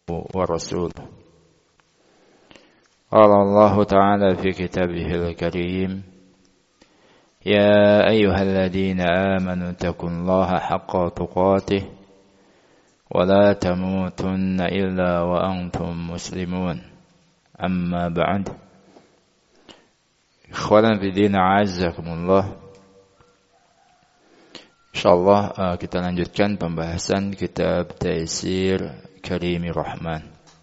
ورسوله. قال الله تعالى في كتابه الكريم: يا أيها الذين آمنوا اتقوا الله حق تقاته ولا تموتن إلا وأنتم مسلمون. أما بعد. Ikhwanan fi din, a'azzakumullah. Insyaallah kita lanjutkan pembahasan kitab Taisir Karimir Rahman.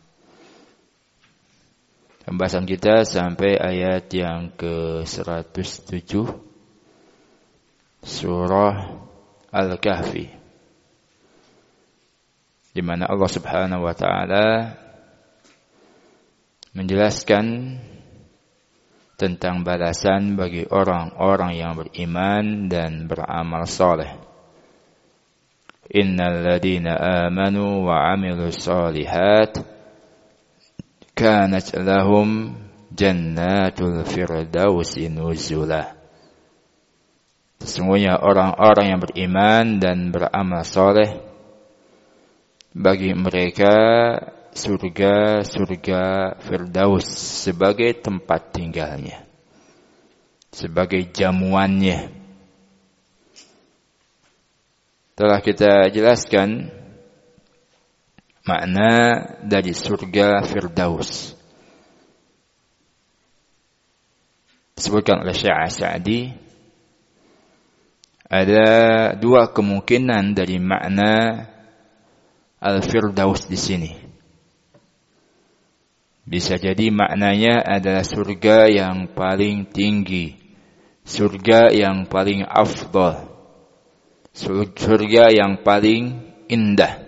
Pembahasan kita sampai ayat yang ke-107 surah Al-Kahfi, di mana Allah Subhanahu wa taala menjelaskan tentang balasan bagi orang-orang yang beriman dan beramal saleh. Innal ladzina amanu wa 'amilus shalihat kanat lahum jannatul firdausi nuzula. Sesungguhnya orang-orang yang beriman dan beramal saleh, bagi mereka surga Firdaus sebagai tempat tinggalnya, sebagai jamuannya. Telah kita jelaskan makna dari surga Firdaus. Disebutkan oleh Syekh Sa'di, ada dua kemungkinan dari makna Al-Firdaus di sini. Bisa jadi maknanya adalah surga yang paling tinggi, surga yang paling afdal, surga yang paling indah.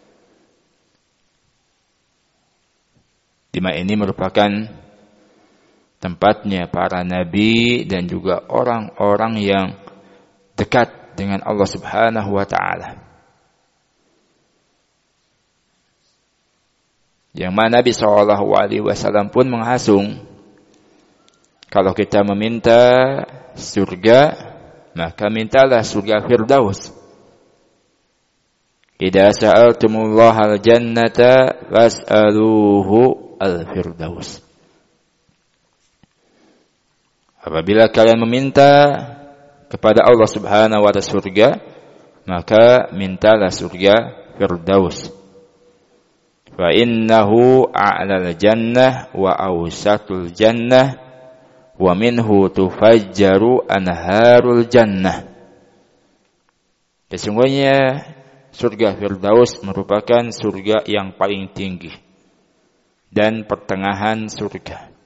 Di mana ini merupakan tempatnya para nabi dan juga orang-orang yang dekat dengan Allah Subhanahu wa taala. Yang mana Nabi SAW pun menghasung, kalau kita meminta surga, maka mintalah surga Firdaus. Idza sa'altumullaha al-jannata fas'aluhu al-Firdaus. Apabila kalian meminta kepada Allah Subhanahu wa taala surga, maka mintalah surga Firdaus. Fa innahu a'lal jannah wa awsatul jannah wa minhu tufajjaru anharul jannah. Sesungguhnya surga Firdaus merupakan surga yang paling tinggi dan pertengahan surga.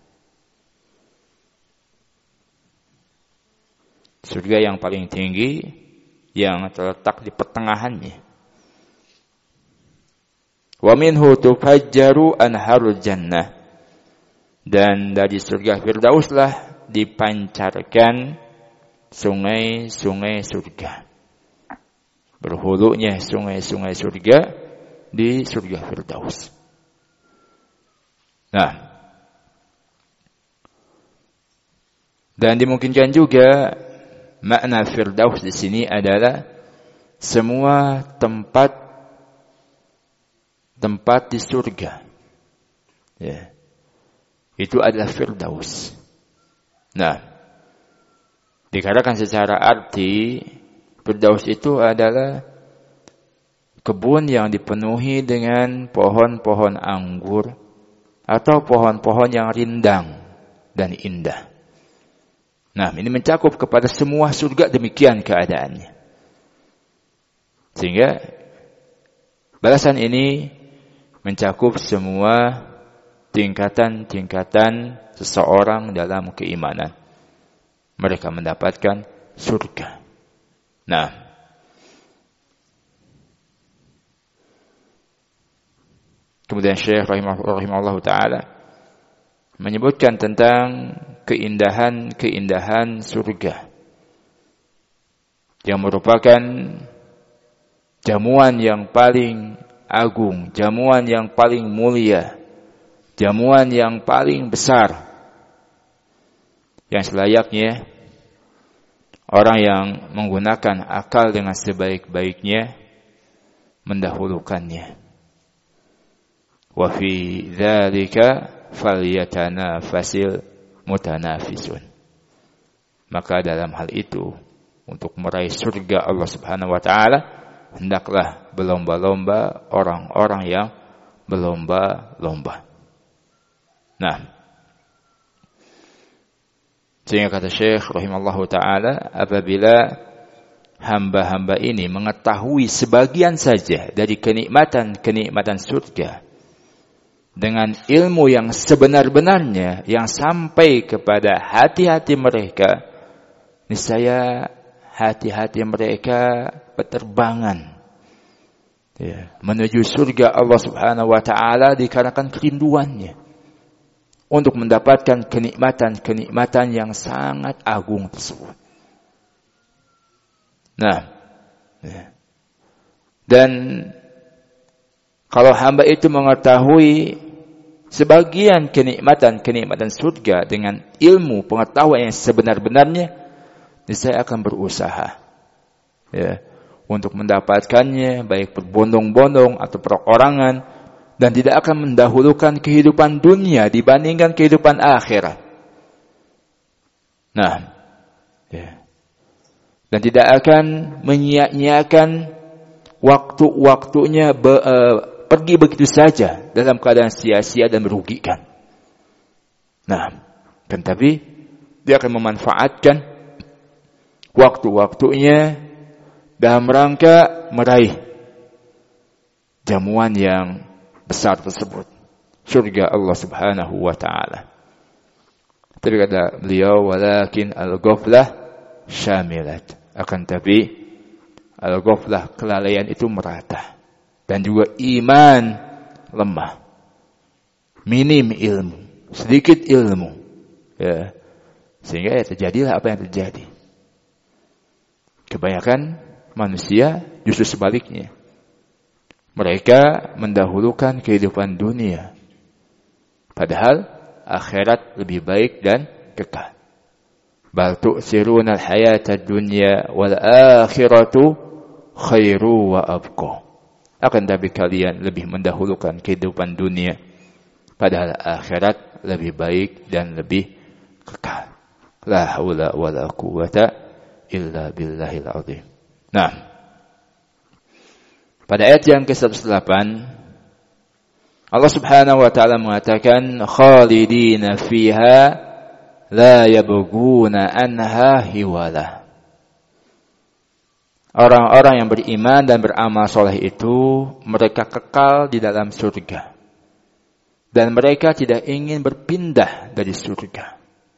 Surga yang paling tinggi yang terletak di pertengahannya. Wa minhu tufajjaru anharul jannah. Dan dari surga Firdauslah dipancarkan sungai-sungai surga. Berhulunya sungai-sungai surga di surga Firdaus. Nah, dan dimungkinkan juga makna Firdaus di sini adalah semua tempat di surga, ya, itu adalah Firdaus. Nah, dikatakan secara arti Firdaus itu adalah kebun yang dipenuhi dengan pohon-pohon anggur atau pohon-pohon yang rindang dan indah. Nah, ini mencakup kepada semua surga, demikian keadaannya. Sehingga balasan ini mencakup semua tingkatan-tingkatan seseorang dalam keimanan. Mereka mendapatkan surga. Nah, kemudian Syekh rahimahullah ta'ala menyebutkan tentang keindahan-keindahan surga yang merupakan jamuan yang paling agung, jamuan yang paling mulia, jamuan yang paling besar, yang selayaknya orang yang menggunakan akal dengan sebaik-baiknya mendahulukannya. Wa fi dzalika falyatanafasil mutanafisun. Maka dalam hal itu, untuk meraih surga Allah Subhanahu wa taala, hendaklah berlomba-lomba orang-orang yang berlomba-lomba. Nah, sehingga kata Syekh rahimallahu taala, apabila hamba-hamba ini mengetahui sebagian saja dari kenikmatan-kenikmatan surga dengan ilmu yang sebenar-benarnya yang sampai kepada hati-hati mereka, niscaya hati-hati mereka berterbangan menuju surga Allah Subhanahu wa taala dikarenakan kerinduannya untuk mendapatkan kenikmatan-kenikmatan yang sangat agung tersebut. Nah, dan kalau hamba itu mengetahui sebagian kenikmatan-kenikmatan surga dengan ilmu pengetahuan yang sebenar-benarnya, saya akan berusaha untuk mendapatkannya, baik berbondong-bondong atau perorangan, dan tidak akan mendahulukan kehidupan dunia dibandingkan kehidupan akhirat. Nah, dan tidak akan menyia-nyiakan waktu-waktunya pergi begitu saja dalam keadaan sia-sia dan merugikan. Nah, kan tapi dia akan memanfaatkan waktu-waktunya dalam rangka meraih jamuan yang besar tersebut, surga Allah Subhanahu wa taala. Tapi kata beliau, walakin al-ghaflah syamilat. Akan tapi al-ghaflah, kelalaian itu merata, dan juga iman lemah, minim ilmu, sedikit ilmu, sehingga terjadilah apa yang terjadi. Kebanyakan manusia justru sebaliknya, mereka mendahulukan kehidupan dunia, padahal akhirat lebih baik dan kekal. Bal tu'siruna al-hayata ad-dunya wal akhiratu khairu wa abqa. Akan tapi kalian lebih mendahulukan kehidupan dunia, padahal akhirat lebih baik dan lebih kekal. La haula wala quwwata illa billahil azim. Nah, pada ayat yang ke-108, Allah Subhanahu wa taala mengatakan, khalidina fiha la yabghuna anha hiwala. Orang-orang yang beriman dan beramal soleh itu, mereka kekal di dalam surga, dan mereka tidak ingin berpindah dari surga.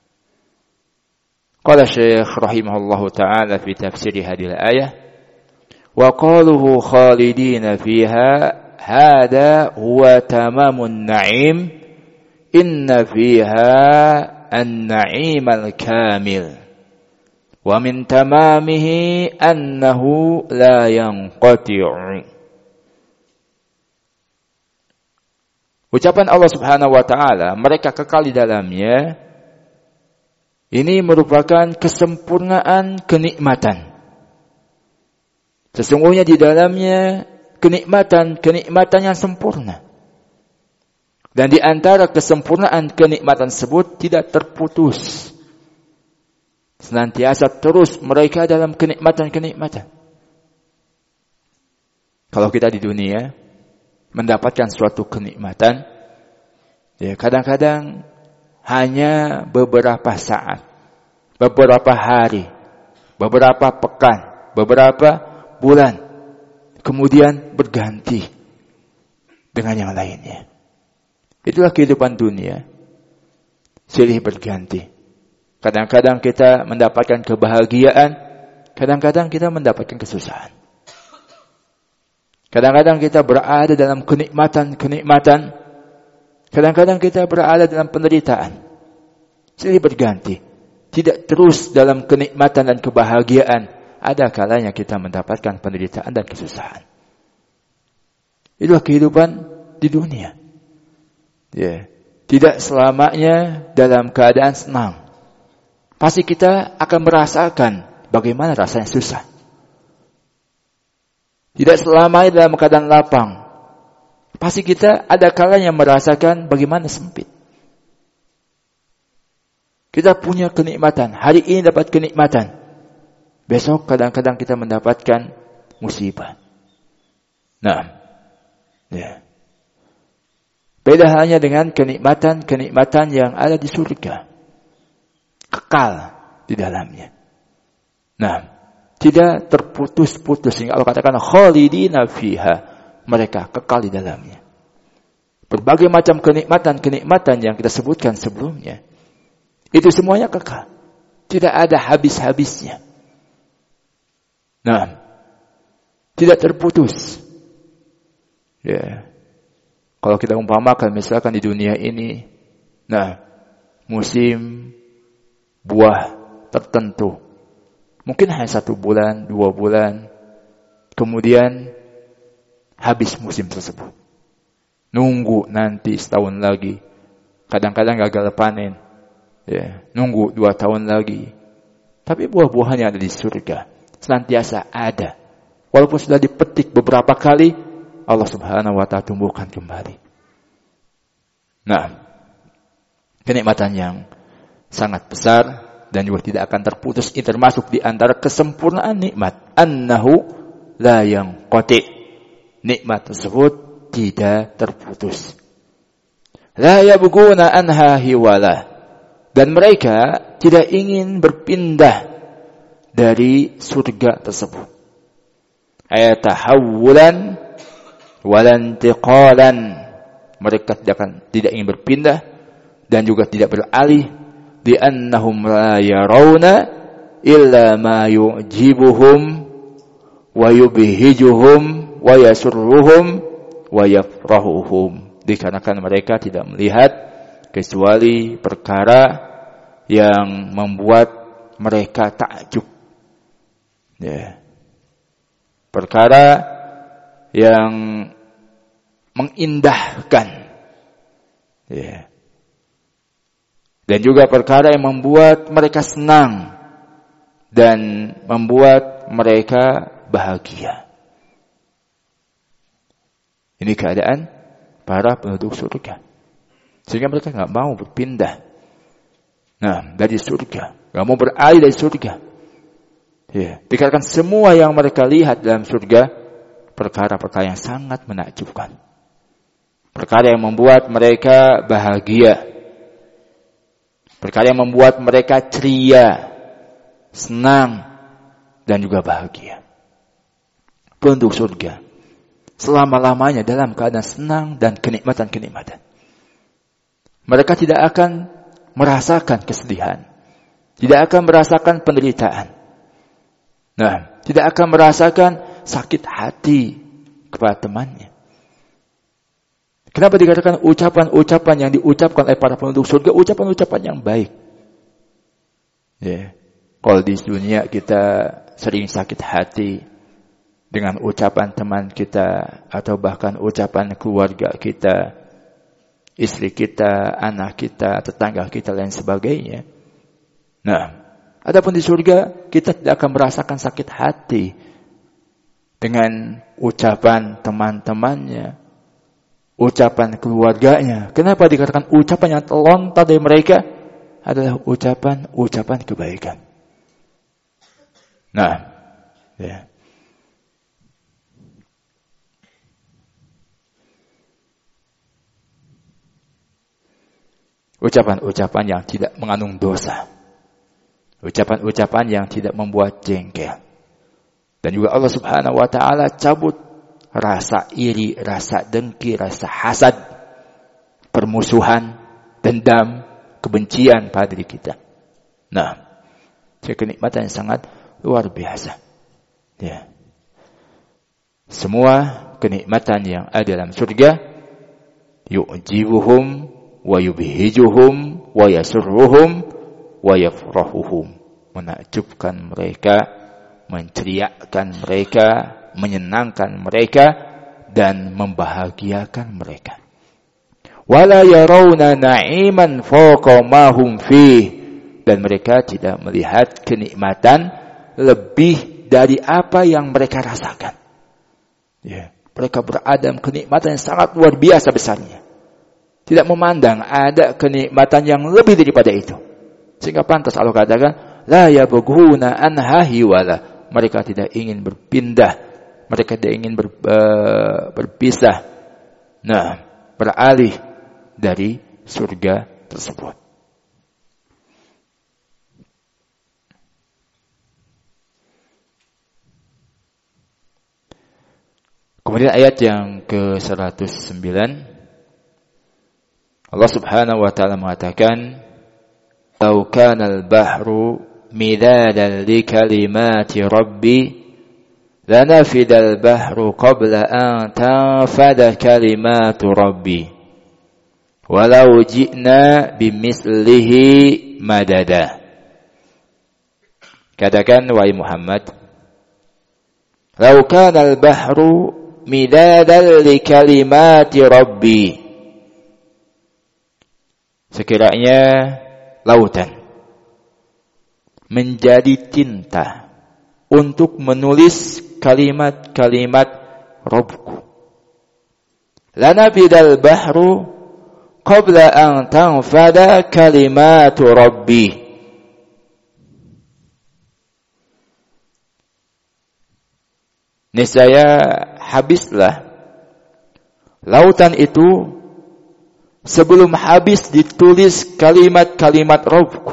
Qala Syekh rahimahullahu ta'ala fi tafsir hadhihi al-ayah, wa qaluhu khalidina fiha hada huwa tamamun na'im inna fiha an-na'im al-kamil wa min tamamihi annahu la yanqati'u. Ucapan Allah Subhanahu wa taala, mereka kekal di dalamnya, ini merupakan kesempurnaan kenikmatan. Sesungguhnya di dalamnya kenikmatan yang sempurna. Dan di antara kesempurnaan kenikmatan tersebut tidak terputus. Senantiasa terus mereka dalam kenikmatan-kenikmatan. Kalau kita di dunia mendapatkan suatu kenikmatan, kadang-kadang hanya beberapa saat, beberapa hari, beberapa pekan, beberapa bulan, kemudian berganti dengan yang lainnya. Itulah kehidupan dunia, silih berganti. Kadang-kadang kita mendapatkan kebahagiaan, kadang-kadang kita mendapatkan kesusahan. Kadang-kadang kita berada dalam kenikmatan, kadang-kadang kita berada dalam penderitaan. Silih berganti. Tidak terus dalam kenikmatan dan kebahagiaan. Ada kalanya kita mendapatkan penderitaan dan kesusahan. Itulah kehidupan di dunia. Tidak selamanya dalam keadaan senang. Pasti kita akan merasakan bagaimana rasanya susah. Tidak selamanya dalam keadaan lapang. Pasti kita ada kalanya merasakan bagaimana sempit. Kita punya kenikmatan. Hari ini dapat kenikmatan. Besok kadang-kadang kita mendapatkan musibah. Nah, ya. Beda halnya dengan kenikmatan yang ada di surga. Kekal di dalamnya. Nah, tidak terputus-putus. Sehingga Allah katakan khalidina fiha. Mereka kekal di dalamnya. Berbagai macam kenikmatan yang kita sebutkan sebelumnya. Itu semuanya kekal. Tidak ada habis-habisnya. Nah, tidak terputus. Ya. Kalau kita umpamakan misalkan di dunia ini, nah, musim buah tertentu. Mungkin hanya 1 bulan, 2 bulan. Kemudian habis musim tersebut. Nunggu nanti setahun lagi. Kadang-kadang gagal panen. Ya, nunggu 2 tahun lagi. Tapi buah-buahannya ada di surga. Senantiasa ada. Walaupun sudah dipetik beberapa kali, Allah Subhanahu wa ta'ala tumbuhkan kembali. Nah, kenikmatan yang sangat besar dan juga tidak akan terputus. Ini termasuk di antara kesempurnaan nikmat. Annahu la yanqati. Nikmat tersebut tidak terputus. La yabghuna anha hiwala. Dan mereka tidak ingin berpindah dari surga tersebut. Ayatahawulan walantiqalan. Mereka tidak ingin berpindah dan juga tidak beralih. Di annahum la yarawna illa ma yu'jibuhum wa yubhijuhum wa yasurruhum wa yafrahuhum. Dikarenakan mereka tidak melihat kecuali perkara yang membuat mereka takjub. Ya. Perkara yang mengindahkan. Ya. Dan juga perkara yang membuat mereka senang dan membuat mereka bahagia. Ini keadaan para penduduk surga. Sehingga mereka enggak mau berpindah. Nah, dari surga. Enggak mau beralih dari surga. Ya, dikarenakan semua yang mereka lihat dalam surga perkara-perkara yang sangat menakjubkan. Perkara yang membuat mereka bahagia. Perkara yang membuat mereka ceria, senang, dan juga bahagia. Penduduk surga selama-lamanya dalam keadaan senang dan kenikmatan-kenikmatan. Mereka tidak akan merasakan kesedihan. Tidak akan merasakan penderitaan. Nah, tidak akan merasakan sakit hati kepada temannya. Kenapa dikatakan ucapan-ucapan yang diucapkan oleh para penduduk surga, ucapan-ucapan yang baik? Ya. Kalau di dunia kita sering sakit hati dengan ucapan teman kita atau bahkan ucapan keluarga kita, istri kita, anak kita, tetangga kita, dan sebagainya. Nah, adapun di surga kita tidak akan merasakan sakit hati dengan ucapan teman-temannya, ucapan keluarganya. Kenapa dikatakan ucapan yang terlontar dari mereka adalah ucapan kebaikan? Nah, ya. Ucapan-ucapan yang tidak mengandung dosa. Ucapan-ucapan yang tidak membuat jengkel. Dan juga Allah Subhanahu wa ta'ala cabut rasa iri, rasa dengki, rasa hasad, permusuhan, dendam, kebencian pada diri kita. Nah, kenikmatan yang sangat luar biasa. Ya. Semua kenikmatan yang ada dalam surga yu'jibuhum wa yubhijuhum wa yasurruhum wa yafrahuhum. Menakjubkan mereka, menceriakan mereka, menyenangkan mereka, dan membahagiakan mereka. Wala yarawna na'iman fawqa ma hum fih. Dan mereka tidak melihat kenikmatan lebih dari apa yang mereka rasakan. Ya, mereka berada dalam kenikmatan yang sangat luar biasa besarnya. Tidak memandang ada kenikmatan yang lebih daripada itu. Sehingga pantas Allah katakan, la yabghuna anha hiwala. Mereka tidak ingin berpindah, mereka tidak ingin berpisah. Nah, beralih dari surga tersebut. Kemudian ayat yang ke-109, Allah Subhanahu wa taala mengatakan, "Lau kana al-bahru midadan li kalimati rabbi lanafida al-bahru qabla an tanfada kalimatu rabbi walau ji'na bimithlihi madada." Katakan wahai Muhammad, "Lau kana al-bahru midadan li kalimati rabbi." Sekiranya lautan menjadi tinta untuk menulis kalimat-kalimat Rabbku, lanafidal bahru qabla an tanfada kalimatu rabbi. Niscaya habislah lautan itu sebelum habis ditulis kalimat-kalimat Rabbku.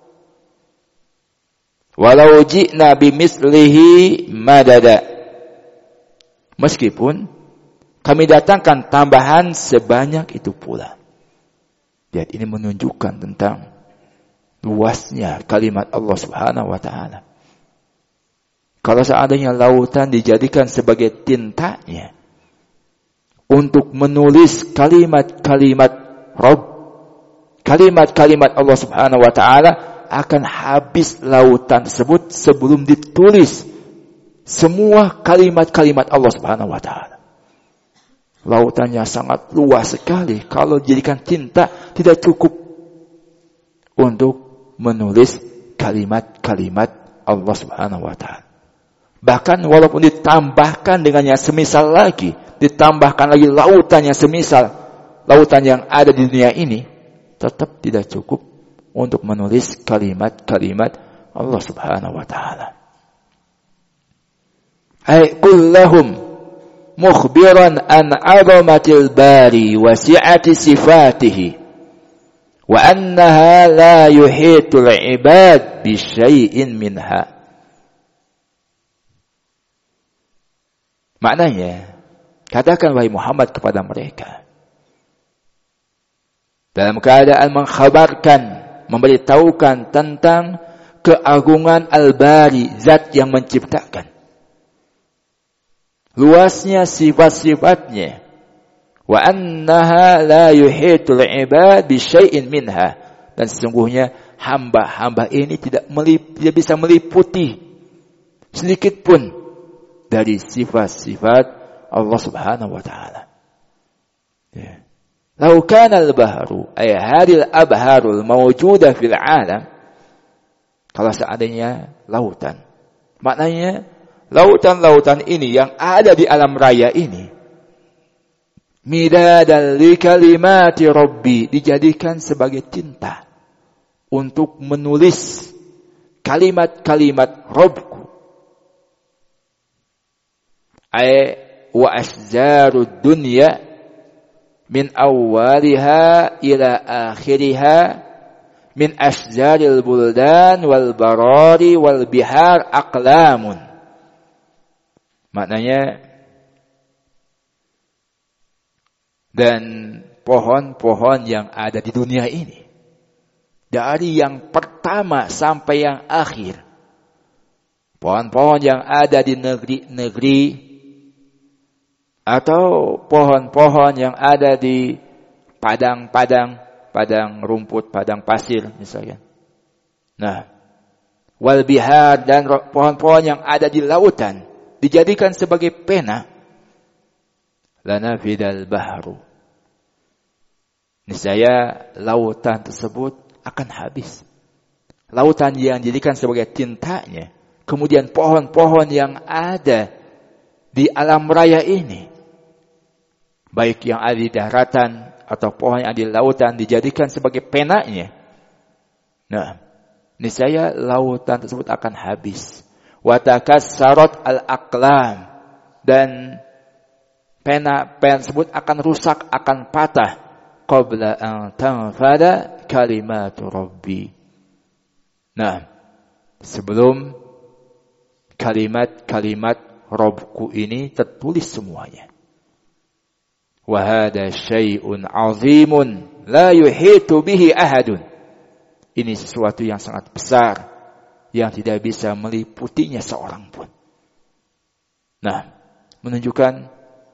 Walau ji'na bimithlihi madada. Meskipun kami datangkan tambahan sebanyak itu pula. Lihat, ini menunjukkan tentang luasnya kalimat Allah Subhanahu wa taala. Kalau seandainya lautan dijadikan sebagai tintanya untuk menulis kalimat-kalimat Rabb, kalimat-kalimat Allah Subhanahu wa taala, akan habis lautan tersebut sebelum ditulis semua kalimat-kalimat Allah Subhanahu wa taala. Lautannya sangat luas sekali. Kalau dijadikan tinta tidak cukup untuk menulis kalimat-kalimat Allah Subhanahu wa taala. Bahkan walaupun ditambahkan dengan yang semisal lagi, ditambahkan lagi lautan yang semisal lautan yang ada di dunia ini, tetap tidak cukup untuk menulis kalimat-kalimat Allah Subhanahu wa taala. Ay kullahum mukhbiran an 'azamatil bari wa si'ati sifatihi wa annaha la yuhitul 'ibad bi syai'in minha. Maknanya, katakan wahai Muhammad kepada mereka, dalam keadaan mengkhabarkan, memberitahukan tentang keagungan Al-Bari, zat yang menciptakan, luasnya sifat-sifatnya, wa annaha la yuhitul ibad bi syai'in minha, dan sesungguhnya hamba-hamba ini tidak bisa meliputi sedikit pun dari sifat-sifat Allah Subhanahu wa taala. Ya. Lau kana al-bahru ay hadil abharul mawjudah fil alam, kalau seandainya lautan, maknanya lautan-lautan ini yang ada di alam raya ini, midadan li kalimati rabbi, dijadikan sebagai tinta untuk menulis kalimat-kalimat Rabbku, ay wa asjarud dunya min awwaliha ila akhiriha min asjaril buldan wal barari wal bihar aqlamun. Maknanya, dan pohon-pohon yang ada di dunia ini, dari yang pertama sampai yang akhir, pohon-pohon yang ada di negeri-negeri atau pohon-pohon yang ada di padang-padang, padang rumput, padang pasir misalnya. Nah, wal bihar, dan pohon-pohon yang ada di lautan dijadikan sebagai pena. Lanafidal bahru, niscaya lautan tersebut akan habis. Lautan yang dijadikan sebagai tintanya, kemudian pohon-pohon yang ada di alam raya ini baik yang ada di daratan atau pohon yang ada di lautan dijadikan sebagai penanya. Nah, niscaya lautan tersebut akan habis. Wa takassarat al-aqlam, dan pena tersebut akan rusak, akan patah. Qabla an tanfada kalimatu rabbi. Nah, sebelum kalimat-kalimat Rabbku ini tertulis semuanya. Wa hada syai'un 'azimun la yuhitu bihi ahadun. Ini sesuatu yang sangat besar yang tidak bisa meliputinya seorang pun. Nah, menunjukkan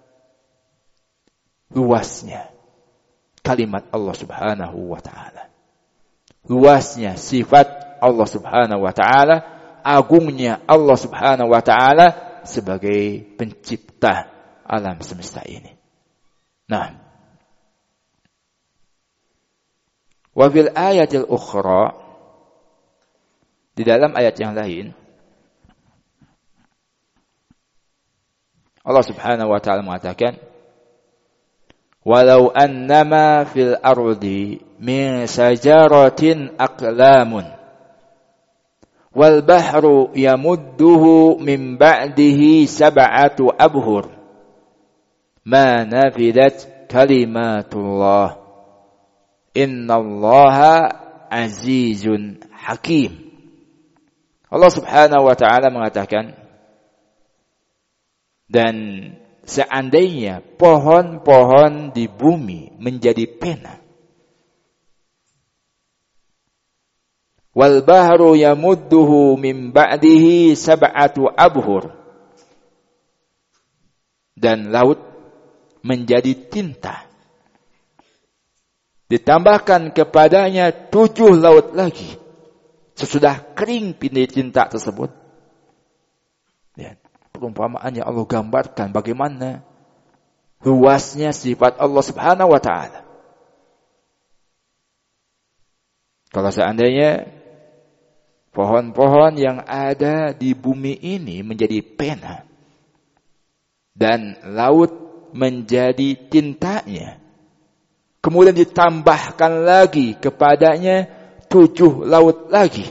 luasnya kalimat Allah Subhanahu wa taala. Luasnya sifat Allah Subhanahu wa taala, agungnya Allah Subhanahu wa taala sebagai pencipta alam semesta ini. Nah, wa fil ayatil ukhra, di dalam ayat yang lain Allah Subhanahu wa taala mengatakan, walau annama fil ardi min sajaratin aqlamun wal bahru yamudduhu min ba'dihi sab'atu abhur ma nafidat kalimatullah innallaha azizun hakim. Allah Subhanahu wa taala mengatakan, dan seandainya pohon-pohon di bumi menjadi pena, wal bahru yamudduhu min ba'dihi sab'atu abhur, dan laut menjadi tinta, ditambahkan kepadanya 7 laut lagi sesudah kering tinta tersebut. Ya, perumpamaannya Allah gambarkan bagaimana luasnya sifat Allah Subhanahu wa taala. Kalau seandainya pohon-pohon yang ada di bumi ini menjadi pena dan laut menjadi tintanya, kemudian ditambahkan lagi kepadanya 7 laut lagi,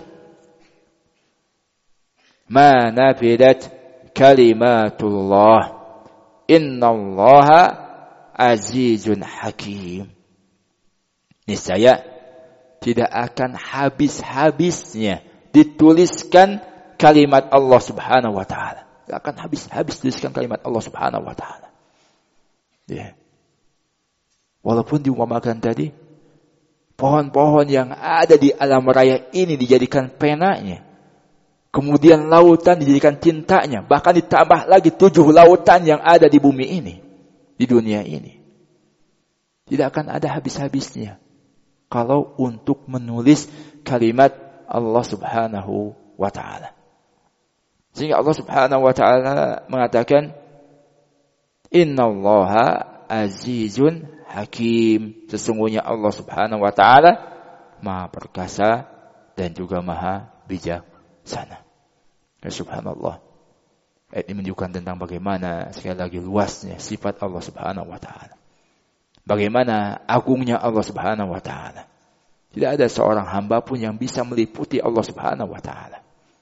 ma nafidat kalimatullah innallaha azizun hakim. Niscaya tidak akan habis-habisnya dituliskan kalimat Allah Subhanahu wa taala. Tidak akan habis-habis dituliskan kalimat Allah Subhanahu wa taala. Ya. Walaupun diumpamakan tadi pohon-pohon yang ada di alam raya ini dijadikan penanya, kemudian lautan dijadikan tintanya, bahkan ditambah lagi 7 lautan yang ada di bumi ini, di dunia ini. Tidak akan ada habis-habisnya kalau untuk menulis kalimat Allah Subhanahu wa taala. Sehingga Allah Subhanahu wa taala mengatakan, innallaha azizun hakim. Sesungguhnya Allah Subhanahu wa taala Maha perkasa dan juga Maha bijaksana. Ya, subhanallah. Ayat ini menunjukkan tentang bagaimana sekali lagi luasnya sifat Allah Subhanahu wa taala. Bagaimana agungnya Allah Subhanahu wa taala. Tidak ada seorang hamba pun yang bisa meliputi Allah Subhanahu wa taala.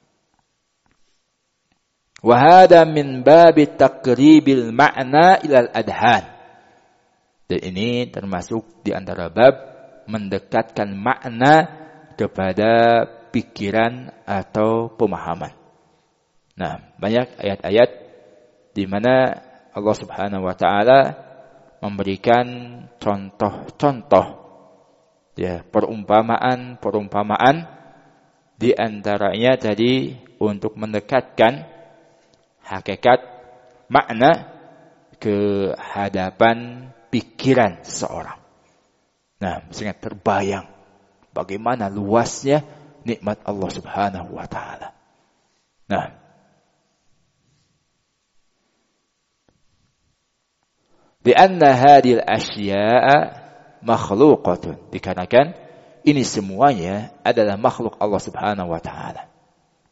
Wa hada min babi taqribil ma'na ilal adhan. Dan ini termasuk di antara bab mendekatkan makna kepada pikiran atau pemahaman. Nah, banyak ayat-ayat di mana Allah Subhanahu wa taala memberikan contoh-contoh, ya, perumpamaan di antaranya tadi untuk mendekatkan hakikat makna ke hadapan pikiran seseorang. Nah, sehingga terbayang bagaimana luasnya nikmat Allah Subhanahu wa taala. Nah, lianna hadhil asya'a makhluqatun, dikarenakan ini semuanya adalah makhluk Allah Subhanahu wa taala.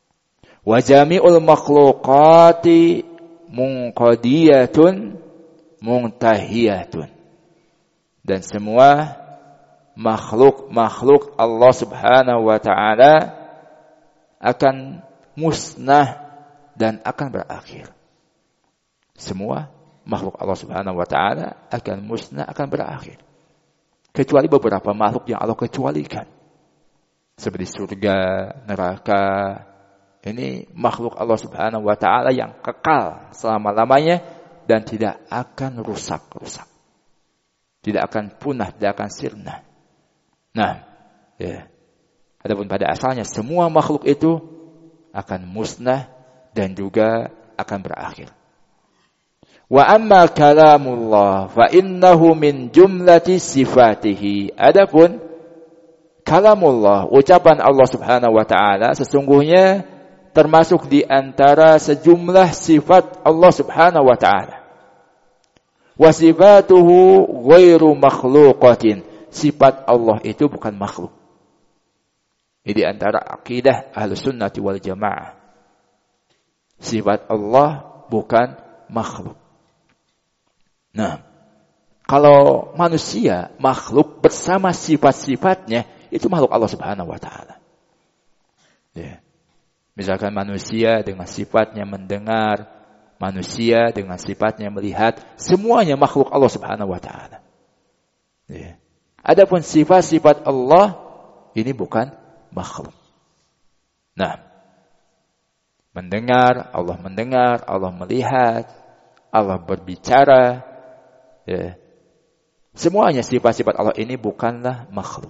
Wa jami'ul makhluqati munqadiyatun muntahiyatun. Dan semua makhluk Allah Subhanahu wa ta'ala akan musnah dan akan berakhir. Semua makhluk Allah Subhanahu wa ta'ala akan musnah, akan berakhir. Kecuali beberapa makhluk yang Allah kecualikan. Seperti surga, neraka. Ini makhluk Allah Subhanahu wa ta'ala yang kekal selama-lamanya dan tidak akan rusak. Tidak akan punah, tidak akan sirna. Nah, ya. Adapun pada asalnya semua makhluk itu akan musnah dan juga akan berakhir. Wa amma kalamullah fa innahu min jumlati sifatihi. Adapun kalamullah, ucapan Allah Subhanahu wa ta'ala sesungguhnya termasuk di antara sejumlah sifat Allah Subhanahu wa ta'ala. Wa sifatuhu ghairu makhluqatin. Sifat Allah itu bukan makhluk. Ini di antara akidah Ahlussunnati wal Jamaah. Sifat Allah bukan makhluk. Nah, kalau manusia makhluk bersama sifat-sifatnya, itu makhluk Allah Subhanahu wa ta'ala. Ya. Misalkan manusia dengan sifatnya mendengar, manusia dengan sifatnya melihat, semuanya makhluk Allah Subhanahu wa ta'ala. Ya. Adapun sifat-sifat Allah ini bukan makhluk. Nah, mendengar, Allah melihat, Allah berbicara, ya. Semuanya sifat-sifat Allah ini bukanlah makhluk.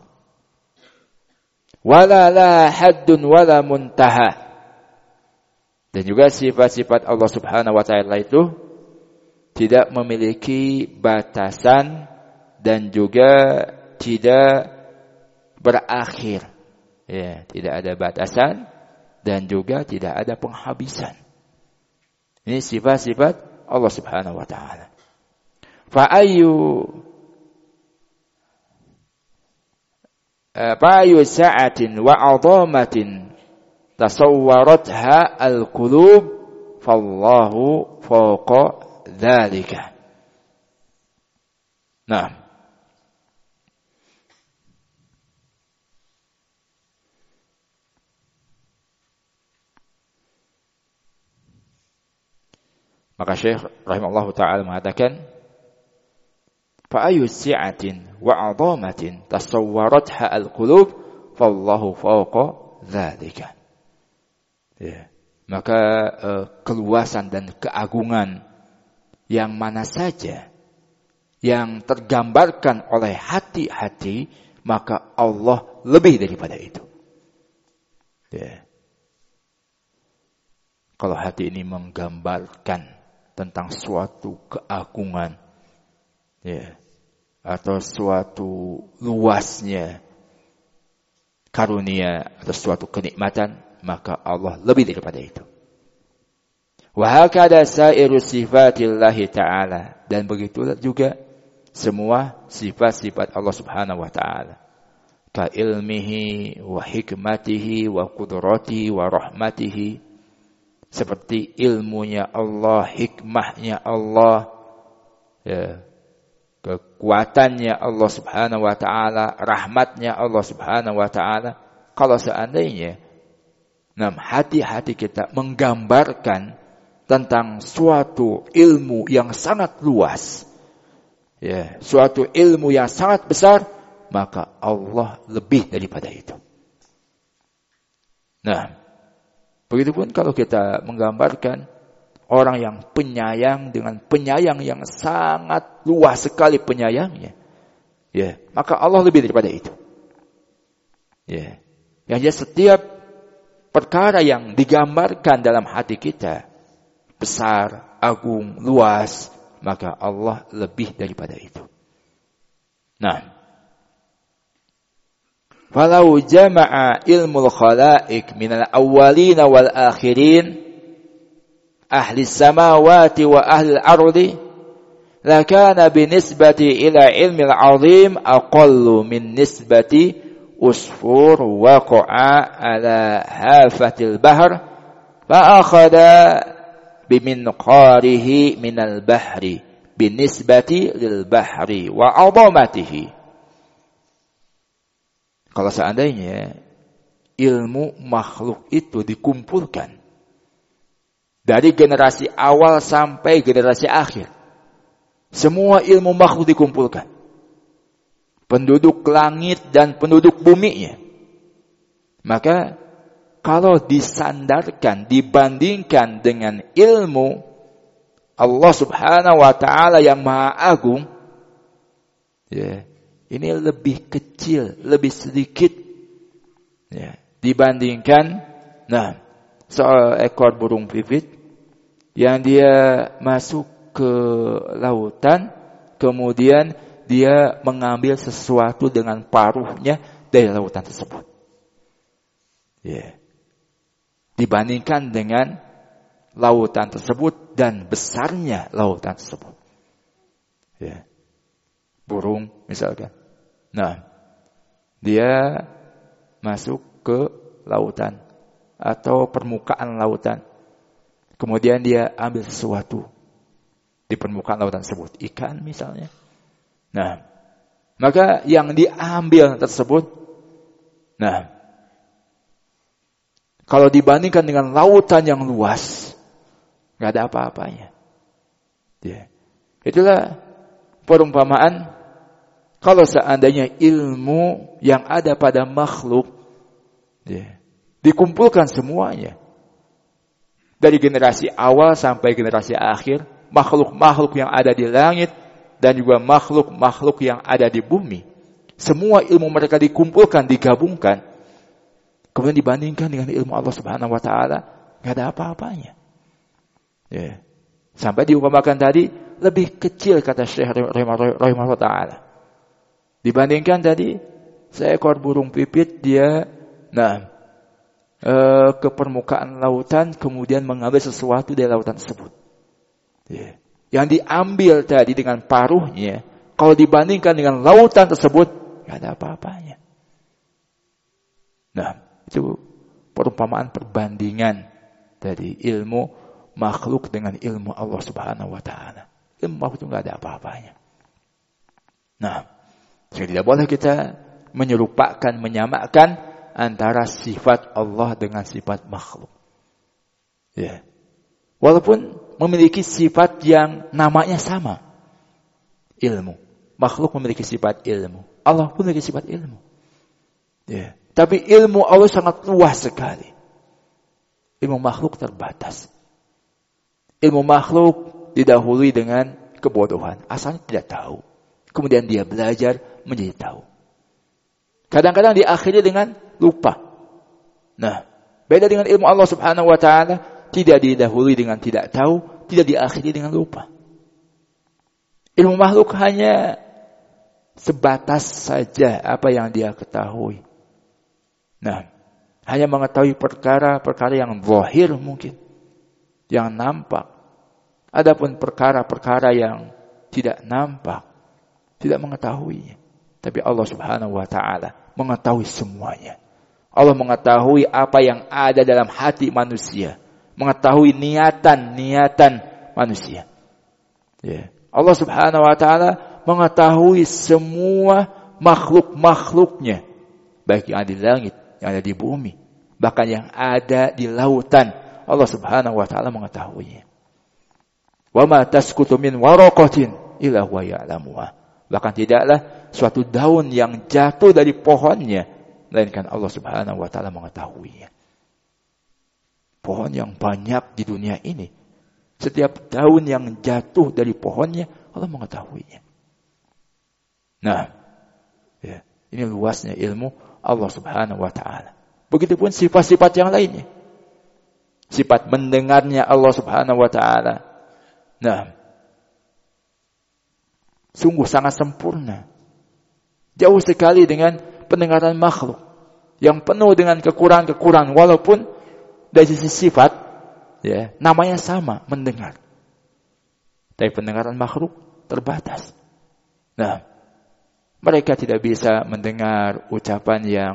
Wala la haddun wala muntaha. Dan juga sifat-sifat Allah Subhanahu wa ta'ala itu tidak memiliki batasan dan juga tidak berakhir. Ya, tidak ada batasan dan juga tidak ada penghabisan. Ini sifat-sifat Allah Subhanahu wa ta'ala. Fa'ayu sa'atin wa 'azamatin tasawwaratha al-qulub fallahu fawqa dzalika. Nah, maka Syekh rahimahullah ta'ala mengatakan fa'ayu si'atin wa 'azamatin tasawwaratha al-qulub fallahu fawqa dzalika. Ya. Maka keluasan dan keagungan yang mana saja yang tergambarkan oleh hati-hati, maka Allah lebih daripada itu. Ya. Kalau hati ini menggambarkan tentang suatu keagungan, ya, atau suatu luasnya karunia atau suatu kenikmatan, maka Allah lebih daripada itu. Wa hakada sairu sifatillahi ta'ala. Dan begitulah juga semua sifat-sifat Allah Subhanahu wa ta'ala. Ka ilmihi wa hikmatihi wa qudratihi wa rahmatihi. Seperti ilmunya Allah, hikmahnya Allah, ya, kekuatannya Allah Subhanahu wa ta'ala, rahmatnya Allah Subhanahu wa ta'ala. Kalau seandainya hati-hati kita menggambarkan tentang suatu ilmu yang sangat luas, ya, suatu ilmu yang sangat besar, maka Allah lebih daripada itu. Nah, begitupun kalau kita menggambarkan orang yang penyayang dengan penyayang yang sangat luas sekali penyayangnya, ya, maka Allah lebih daripada itu. Ya, yang setiap perkara yang digambarkan dalam hati kita besar, agung, luas, maka Allah lebih daripada itu. Nah, falau jama'a ilmul khalaik minal awwalin wal akhirin ahli samawati wa ahli al-ardi lakana binisbati ila ilmil azim aqallu min nisbati usfur waqa'a ala hafatil bahr fa akhadha biminqarihi minal bahri binisbati lil bahri wa 'azamatihi. Kalau seandainya ilmu makhluk itu dikumpulkan dari generasi awal sampai generasi akhir, semua ilmu makhluk dikumpulkan, penduduk langit dan penduduk buminya, maka kalau disandarkan, dibandingkan dengan ilmu Allah Subhanahu wa ta'ala yang Maha Agung, ya, ini lebih kecil, lebih sedikit, ya, dibandingkan seekor burung pipit yang dia masuk ke lautan, kemudian dia mengambil sesuatu dengan paruhnya dari lautan tersebut. Ya. Dibandingkan dengan lautan tersebut dan besarnya lautan tersebut. Ya. Burung misalkan. Dia masuk ke lautan atau permukaan lautan. Kemudian dia ambil sesuatu di permukaan lautan tersebut, ikan misalnya. Maka yang diambil tersebut, kalau dibandingkan dengan lautan yang luas, nggak ada apa-apanya. Ya. Itulah perumpamaan kalau seandainya ilmu yang ada pada makhluk, ya, dikumpulkan semuanya dari generasi awal sampai generasi akhir, makhluk-makhluk yang ada di langit dan juga makhluk-makhluk yang ada di bumi, semua ilmu mereka dikumpulkan, digabungkan, kemudian dibandingkan dengan ilmu Allah Subhanahu wa ta'ala, nggak ada apa-apanya. Ya. Sampai diumpamakan tadi lebih kecil, kata Syekh rahimahullah ta'ala, dibandingkan tadi seekor burung pipit, dia ke permukaan lautan, kemudian mengambil sesuatu dari lautan tersebut. Ya. Yang diambil tadi dengan paruhnya, kalau dibandingkan dengan lautan tersebut, nggak ada apa-apanya. Itu perumpamaan perbandingan dari ilmu makhluk dengan ilmu Allah Subhanahu wa ta'ala. Ilmu makhluk itu nggak ada apa-apanya. Jadi tidak boleh kita menyerupakan, menyamakan antara sifat Allah dengan sifat makhluk. Ya. Walaupun memiliki sifat yang namanya sama. Ilmu. Makhluk memiliki sifat ilmu. Allah pun memiliki sifat ilmu. Ya. Tapi ilmu Allah sangat luas sekali. Ilmu makhluk terbatas. Ilmu makhluk didahului dengan kebodohan. Asalnya tidak tahu. Kemudian dia belajar menjadi tahu. Kadang-kadang diakhiri dengan lupa. Beda dengan ilmu Allah Subhanahu wa ta'ala, tidak didahului dengan tidak tahu, tidak diakhiri dengan lupa. Ilmu makhluk hanya sebatas saja apa yang dia ketahui. Hanya mengetahui perkara-perkara yang zahir mungkin, yang nampak. Adapun perkara-perkara yang tidak nampak, tidak mengetahuinya. Tapi Allah Subhanahu wa ta'ala mengetahui semuanya. Allah mengetahui apa yang ada dalam hati manusia, mengetahui niatan-niatan manusia. Ya. Allah Subhanahu wa ta'ala mengetahui semua makhluk-makhluknya, baik yang ada di langit, yang ada di bumi, bahkan yang ada di lautan. Allah Subhanahu wa ta'ala mengetahuinya. Wa ma tasqutu min waraqatin illa huwa ya'lamuha. Bahkan tidaklah suatu daun yang jatuh dari pohonnya, melainkan Allah Subhanahu wa ta'ala mengetahuinya. Pohon yang banyak di dunia ini, setiap daun yang jatuh dari pohonnya, Allah mengetahuinya. Ini luasnya ilmu Allah Subhanahu wa ta'ala. Begitupun sifat-sifat yang lainnya. Sifat mendengarnya Allah Subhanahu wa ta'ala. Sungguh sangat sempurna. Jauh sekali dengan pendengaran makhluk yang penuh dengan kekurangan-kekurangan, walaupun dari sisi sifat, ya, namanya sama, mendengar. Tapi pendengaran makhluk terbatas. Mereka tidak bisa mendengar ucapan yang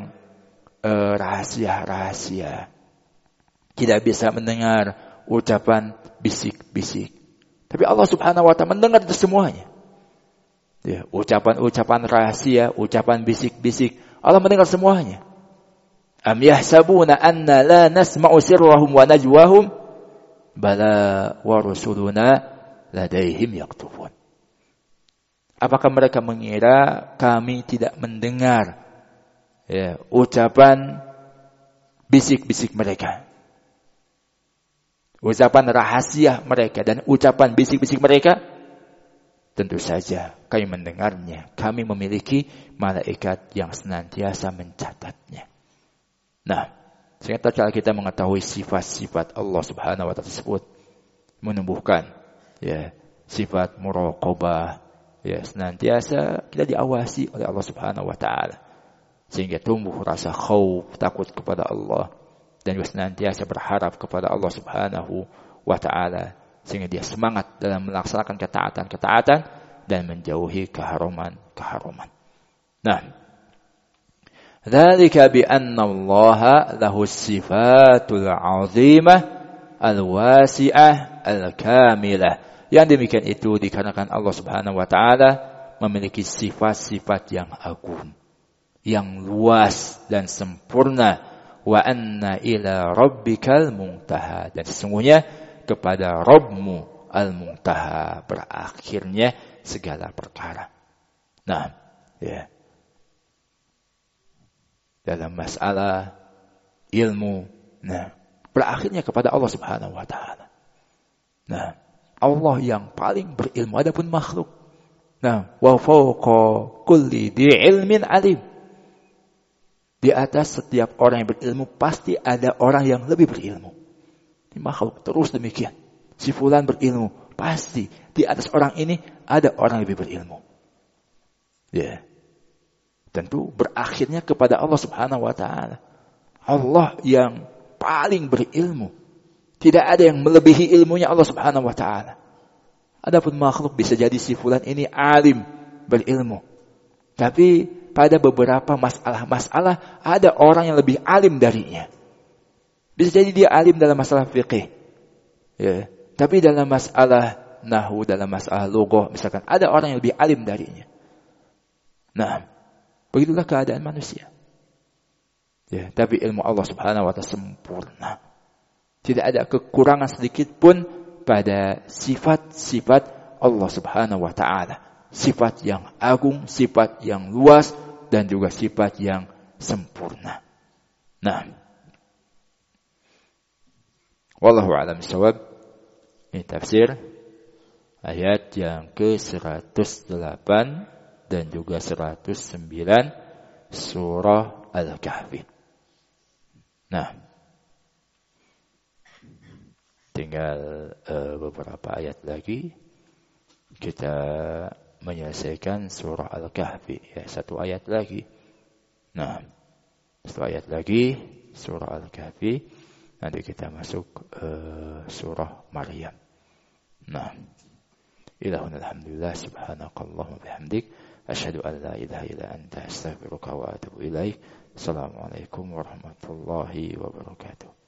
rahasia-rahasia. Tidak bisa mendengar ucapan bisik-bisik. Tapi Allah Subhanahu wa ta'ala mendengar itu semuanya. Ya, ucapan-ucapan rahasia, ucapan bisik-bisik, Allah mendengar semuanya. Am yahsabuna anna la nasma'u sirrahum wa najwahum bala wa rusuluna ladaihim yaktubun. Apakah mereka mengira kami tidak mendengar ucapan bisik-bisik mereka, ucapan rahasia mereka dan ucapan bisik-bisik mereka? Tentu saja kami mendengarnya. Kami memiliki malaikat yang senantiasa mencatatnya. Nah, sehingga kalau kita mengetahui sifat-sifat Allah Subhanahu wa ta'ala tersebut, menumbuhkan sifat muraqabah, senantiasa kita diawasi oleh Allah Subhanahu wa ta'ala, sehingga tumbuh rasa khauf, takut kepada Allah, dan juga senantiasa berharap kepada Allah Subhanahu wa ta'ala, sehingga dia semangat dalam melaksanakan ketaatan-ketaatan dan menjauhi keharuman-keharuman. Nah, dzalika bi anna Allah lahu sifatul 'azimah al-wasi'ah al-kamilah. Yang demikian itu dikarenakan Allah Subhanahu wa ta'ala memiliki sifat-sifat yang agung, yang luas dan sempurna. Wa anna ila rabbikal muntaha, dan sesungguhnya kepada Rabbmu al-muntaha, berakhirnya segala perkara. Nah, dalam masalah ilmu, berakhirnya kepada Allah Subhanahu wa ta'ala. Nah, Allah yang paling berilmu, adapun makhluk, wa fawqa kulli dhi ilmin alim. Di atas setiap orang yang berilmu pasti ada orang yang lebih berilmu. Ini makhluk terus demikian. Si fulan berilmu, pasti di atas orang ini ada orang yang lebih berilmu. Tentu berakhirnya kepada Allah Subhanahu wa ta'ala. Allah yang paling berilmu. Tidak ada yang melebihi ilmunya Allah Subhanahu wa ta'ala. Adapun makhluk bisa jadi si fulan ini alim, berilmu. Tapi pada beberapa masalah ada orang yang lebih alim darinya. Bisa jadi dia alim dalam masalah fiqih. Tapi dalam masalah nahwu, dalam masalah lugah, misalkan ada orang yang lebih alim darinya. Nah, begitulah keadaan manusia. Tapi ilmu Allah Subhanahu wa ta'ala sempurna. Tidak ada kekurangan sedikit pun pada sifat-sifat Allah Subhanahu wa ta'ala. Sifat yang agung, sifat yang luas, dan juga sifat yang sempurna. Nah, wallahu a'lam bishawab. Ini tafsir ayat yang ke-108 dan juga 109 surah Al-Kahfi. Nah, tinggal beberapa ayat lagi kita menyelesaikan surah Al-Kahfi. Satu ayat lagi. Nah, satu ayat lagi surah Al-Kahfi. Nanti kita masuk surah Maryam. Nah, ilahun alhamdulillah subhanakallahumma bihamdik asyhadu an la ilaha illa anta astaghfiruka wa atubu ilaik. Assalamualaikum warahmatullahi wabarakatuh.